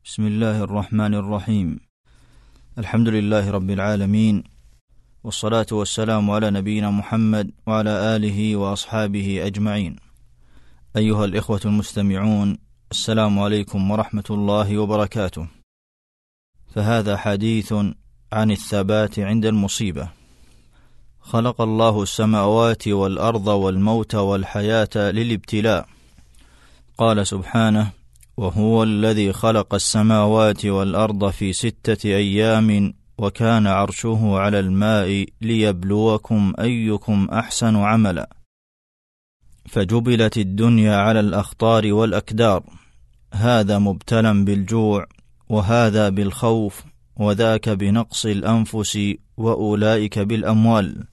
بسم الله الرحمن الرحيم. الحمد لله رب العالمين، والصلاة والسلام على نبينا محمد وعلى آله وأصحابه أجمعين. أيها الإخوة المستمعون، السلام عليكم ورحمة الله وبركاته. فهذا حديث عن الثبات عند المصيبة. خلق الله السماوات والأرض والموت والحياة للابتلاء. قال سبحانه: وهو الذي خلق السماوات والأرض في 6 أيام وكان عرشه على الماء ليبلوكم أيكم أحسن عملا. فجبلت الدنيا على الأخطار والأكدار، هذا مبتلى بالجوع، وهذا بالخوف، وذاك بنقص الأنفس، وأولئك بالأموال.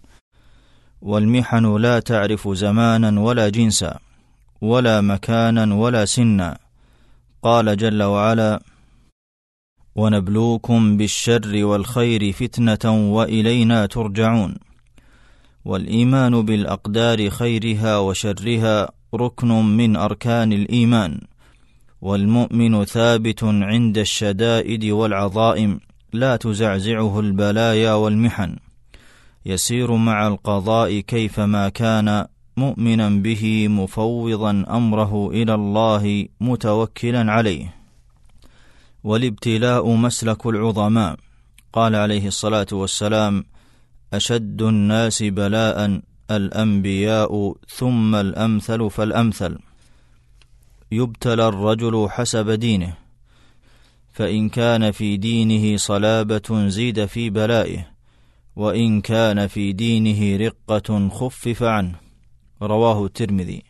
والمحن لا تعرف زمانا ولا جنسا ولا مكانا ولا سنا. قال جل وعلا: ونبلوكم بالشر والخير فتنة وإلينا ترجعون. والإيمان بالأقدار خيرها وشرها ركن من أركان الإيمان، والمؤمن ثابت عند الشدائد والعظائم، لا تزعزعه البلايا والمحن، يسير مع القضاء كيفما كان، مؤمنا به مفوضا أمره إلى الله متوكلا عليه. والابتلاء مسلك العظماء. قال عليه الصلاة والسلام: أشد الناس بلاء الأنبياء ثم الأمثل فالأمثل. يبتلى الرجل حسب دينه، فإن كان في دينه صلابة زيد في بلائه، وإن كان في دينه رقة خفف عنه. رواه الترمذي.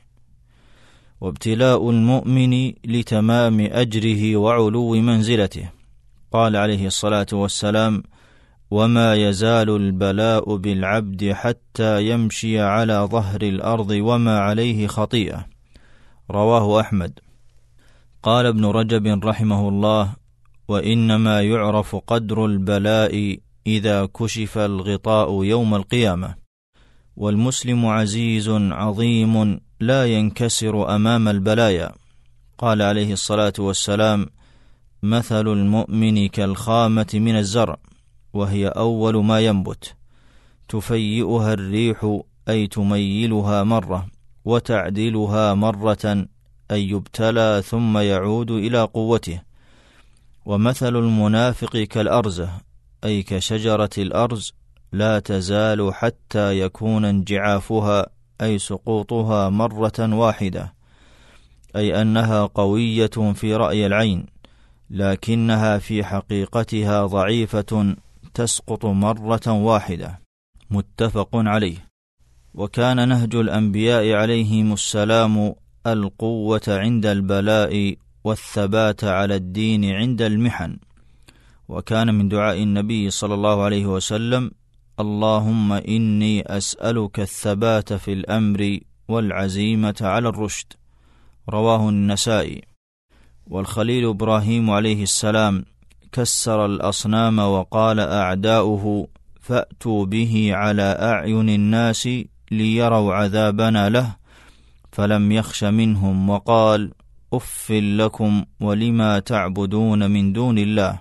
وابتلاء المؤمن لتمام أجره وعلو منزلته. قال عليه الصلاة والسلام: وما يزال البلاء بالعبد حتى يمشي على ظهر الأرض وما عليه خطيئة. رواه أحمد. قال ابن رجب رحمه الله: وإنما يعرف قدر البلاء إذا كشف الغطاء يوم القيامة. والمسلم عزيز عظيم لا ينكسر أمام البلايا. قال عليه الصلاة والسلام: مثل المؤمن كالخامة من الزرع، وهي أول ما ينبت، تفيئها الريح أي تميلها مرة، وتعدلها مرة أي يبتلى ثم يعود إلى قوته. ومثل المنافق كالأرزة أي كشجرة الأرز، لا تزال حتى يكون انجعافها أي سقوطها مرة واحدة، أي أنها قوية في رأي العين، لكنها في حقيقتها ضعيفة تسقط مرة واحدة. متفق عليه. وكان نهج الأنبياء عليهم السلام القوة عند البلاء والثبات على الدين عند المحن. وكان من دعاء النبي صلى الله عليه وسلم: اللهم إني أسألك الثبات في الأمر والعزيمة على الرشد. رواه النسائي. والخليل إبراهيم عليه السلام كسر الأصنام وقال أعداؤه: فأتوا به على أعين الناس ليروا عذابنا له، فلم يخش منهم، وقال: أف لكم ولما تعبدون من دون الله.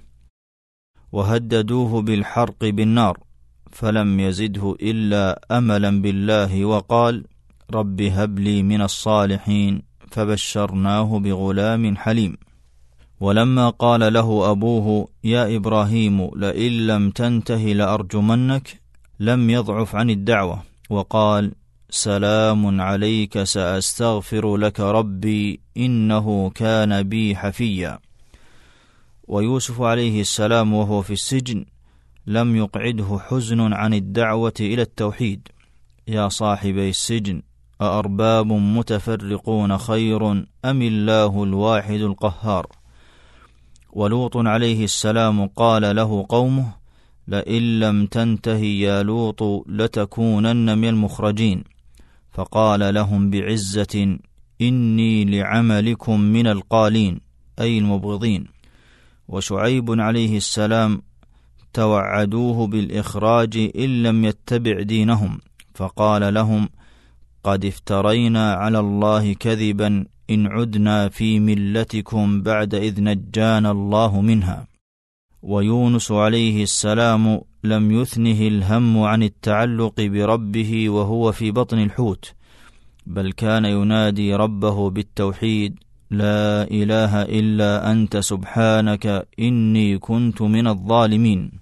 وهددوه بالحرق بالنار، فلم يزده إلا أملا بالله، وقال: رب هب لي من الصالحين، فبشرناه بغلام حليم. ولما قال له أبوه: يا إبراهيم لئن لم تنته لأرجمنك، لم يضعف عن الدعوة، وقال: سلام عليك سأستغفر لك ربي إنه كان بي حفيا. ويوسف عليه السلام وهو في السجن لم يقعده حزن عن الدعوة إلى التوحيد: يا صاحبي السجن أأرباب متفرقون خير أم الله الواحد القهار. ولوط عليه السلام قال له قومه: لئن لم تنتهي يا لوط لتكونن من المخرجين. فقال لهم بعزة: إني لعملكم من القالين، أي المبغضين. وشعيب عليه السلام توعدوه بالإخراج إن لم يتبع دينهم، فقال لهم: قد افترينا على الله كذبا إن عدنا في ملتكم بعد إذ نجانا الله منها. ويونس عليه السلام لم يثنه الهم عن التعلق بربه وهو في بطن الحوت، بل كان ينادي ربه بالتوحيد: لا إله إلا أنت سبحانك إني كنت من الظالمين.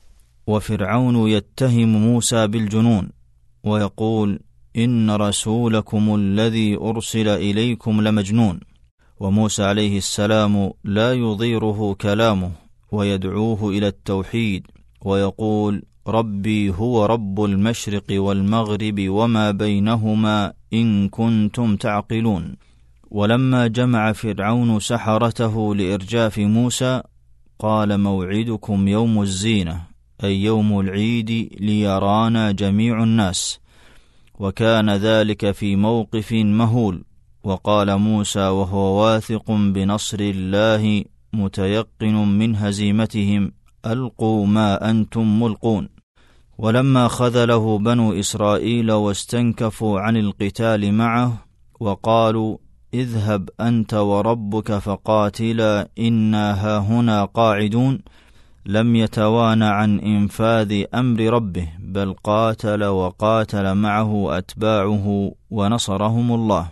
وفرعون يتهم موسى بالجنون ويقول: إن رسولكم الذي أرسل إليكم لمجنون. وموسى عليه السلام لا يضيره كلامه ويدعوه إلى التوحيد ويقول: ربي هو رب المشرق والمغرب وما بينهما إن كنتم تعقلون. ولما جمع فرعون سحرته لإرجاف موسى قال: موعدكم يوم الزينة، أي يوم العيد، ليرانا جميع الناس. وكان ذلك في موقف مهول. وقال موسى وهو واثق بنصر الله متيقن من هزيمتهم: ألقوا ما أنتم ملقون. ولما خذله بنو إسرائيل واستنكفوا عن القتال معه وقالوا: اذهب أنت وربك فقاتلا إنا هاهنا قاعدون، لم يتوانى عن إنفاذ أمر ربه، بل قاتل وقاتل معه أتباعه ونصرهم الله.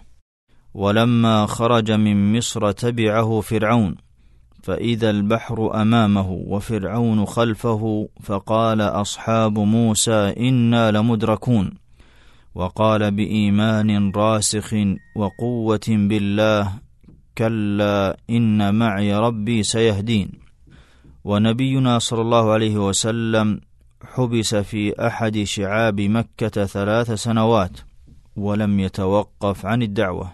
ولما خرج من مصر تبعه فرعون، فإذا البحر أمامه وفرعون خلفه، فقال أصحاب موسى: إنا لمدركون. وقال بإيمان راسخ وقوة بالله: كلا إن معي ربي سيهدين. ونبينا صلى الله عليه وسلم حبس في أحد شعاب مكة 3 سنوات ولم يتوقف عن الدعوة،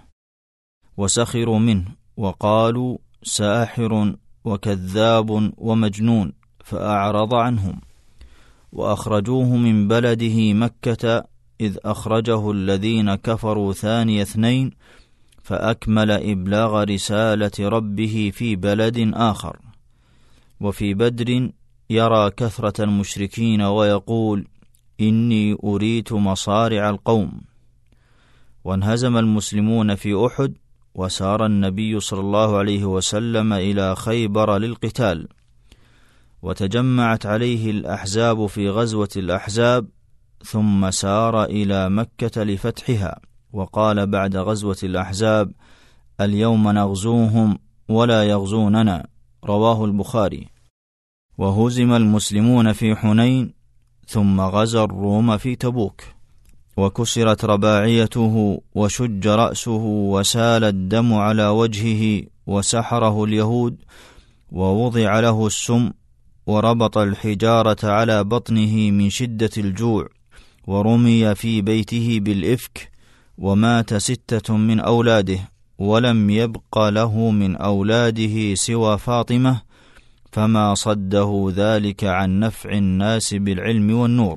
وسخروا منه وقالوا: ساحر وكذاب ومجنون، فأعرض عنهم. وأخرجوه من بلده مكة إذ أخرجه الذين كفروا 2 اثنين، فأكمل إبلاغ رسالة ربه في بلد آخر. وفي بدر يرى كثرة المشركين ويقول: إني أريت مصارع القوم. وانهزم المسلمون في أحد، وسار النبي صلى الله عليه وسلم إلى خيبر للقتال، وتجمعت عليه الأحزاب في غزوة الأحزاب، ثم سار إلى مكة لفتحها، وقال بعد غزوة الأحزاب: اليوم نغزوهم ولا يغزوننا. رواه البخاري. وهزم المسلمون في حنين، ثم غزا الروم في تبوك، وكسرت رباعيته وشج رأسه وسال الدم على وجهه، وسحره اليهود، ووضع له السم، وربط الحجارة على بطنه من شدة الجوع، ورمي في بيته بالإفك، ومات 6 من أولاده، ولم يبق له من أولاده سوى فاطمة، فما صده ذلك عن نفع الناس بالعلم والنور.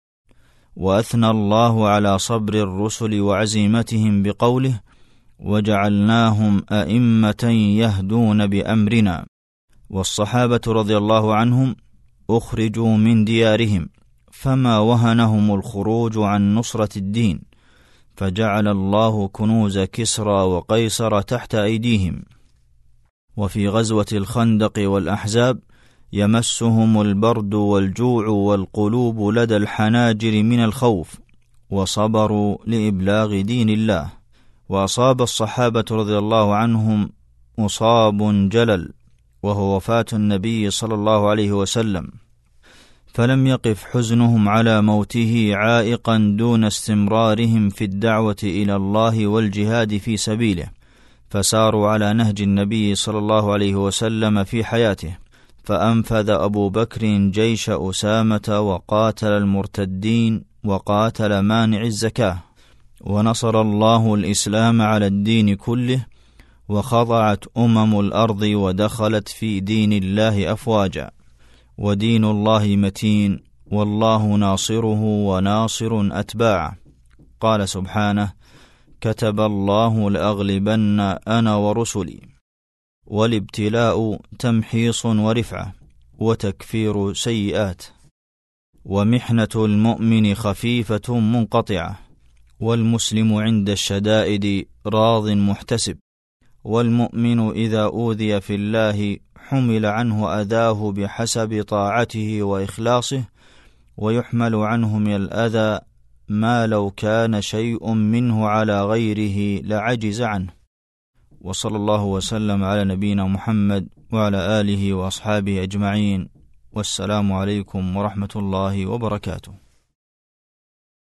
وأثنى الله على صبر الرسل وعزيمتهم بقوله: وجعلناهم أئمة يهدون بأمرنا. والصحابة رضي الله عنهم أخرجوا من ديارهم، فما وهنهم الخروج عن نصرة الدين، فجعل الله كنوز كسرى وقيصر تحت أيديهم. وفي غزوة الخندق والأحزاب يمسهم البرد والجوع والقلوب لدى الحناجر من الخوف، وصبروا لإبلاغ دين الله. وأصاب الصحابة رضي الله عنهم مصاب جلل، وهو وفاة النبي صلى الله عليه وسلم، فلم يقف حزنهم على موته عائقا دون استمرارهم في الدعوة إلى الله والجهاد في سبيله، فساروا على نهج النبي صلى الله عليه وسلم في حياته. فأنفذ أبو بكر جيش أسامة وقاتل المرتدين وقاتل مانع الزكاة، ونصر الله الإسلام على الدين كله، وخضعت الأرض ودخلت في دين الله أفواجا. ودين الله متين، والله ناصره وناصر أتباعه. قال سبحانه: كتب الله لأغلبن أنا ورسلي. والابتلاء تمحيص ورفعة وتكفير سيئات، ومحنة المؤمن خفيفة منقطعة، والمسلم عند الشدائد راض محتسب. والمؤمن إذا أوذي في الله حمل عنه أذاه بحسب طاعته وإخلاصه، ويحمل عنه من الأذى ما لو كان شيء منه على غيره لعجز عنه. وصلى الله وسلم على نبينا محمد وعلى آله وأصحابه أجمعين، والسلام عليكم ورحمة الله وبركاته.